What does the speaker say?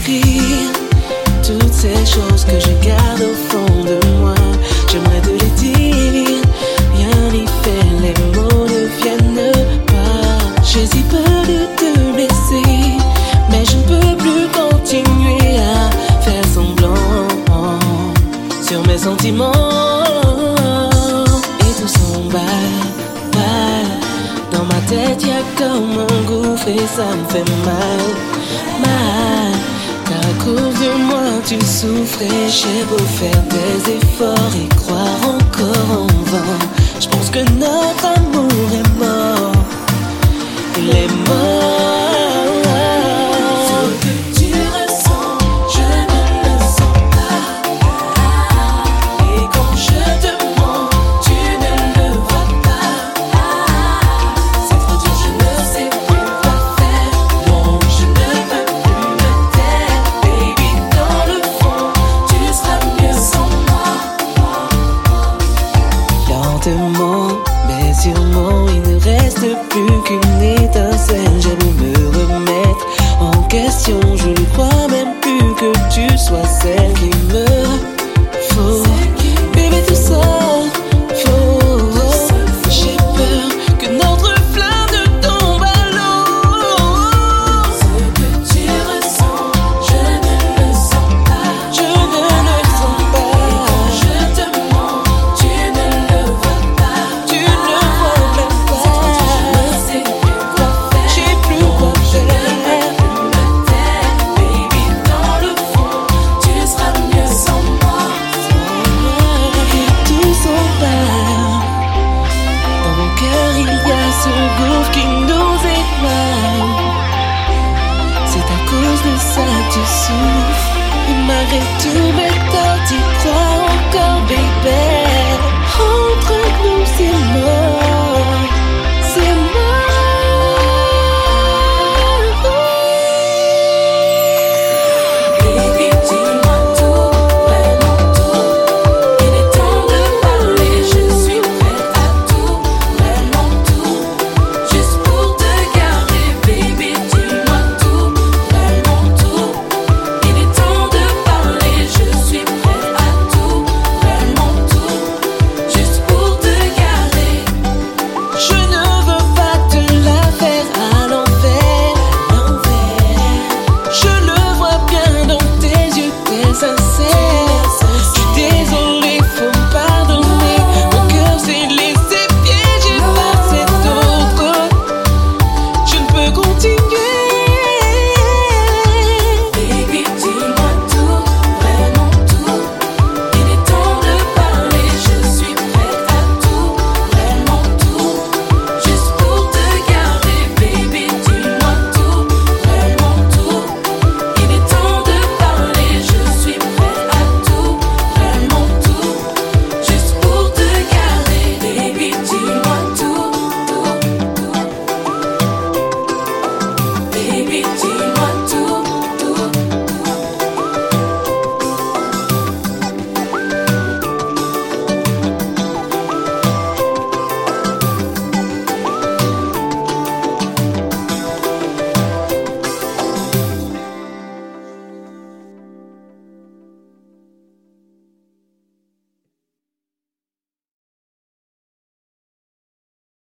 écrire toutes ces choses que je garde au fond de moi. J'aimerais te les dire, rien n'y fait, les mots ne viennent pas. J'ai si peur de te blesser, mais je ne peux plus continuer à faire semblant sur mes sentiments. Et tout s'emballe, dans ma tête y'a comme un gouffre et ça me fait mal. Car à cause de moi tu souffrais. J'ai beau faire des efforts et croire encore en vain, je pense que notre amour est mort. Il est mort. Ce que tu ressens, je ne le sens pas. Et quand je te mens, tu ne le vois pas. C'est trop dur, je ne sais plus quoi faire. Non, je ne peux plus me taire. Baby, dans le fond, tu seras mieux sans moi. Lentement, mais sûrement, il ne reste plus qu'une étincelle. J'ai beau me remettre en question, je ne crois même plus que tu sois celle qui me faut. Bébé, tout ça faux. J'ai peur que notre flamme ne tombe à l'eau. Ce que tu ressens, je ne le sens pas. Je ne le sens pas. Et quand je te mens, tu ne le vois pas. Tu ne le vois même pas. Je ne sais plus quoi faire. J'ai plus quoi faire. Baby, dans le fond, tu seras mieux sans moi. Et tout s'emballe. Dans mon cœur, il y a ce gouffre qui nous émaille. C'est à cause de ça que tu souffres. Et malgré tout,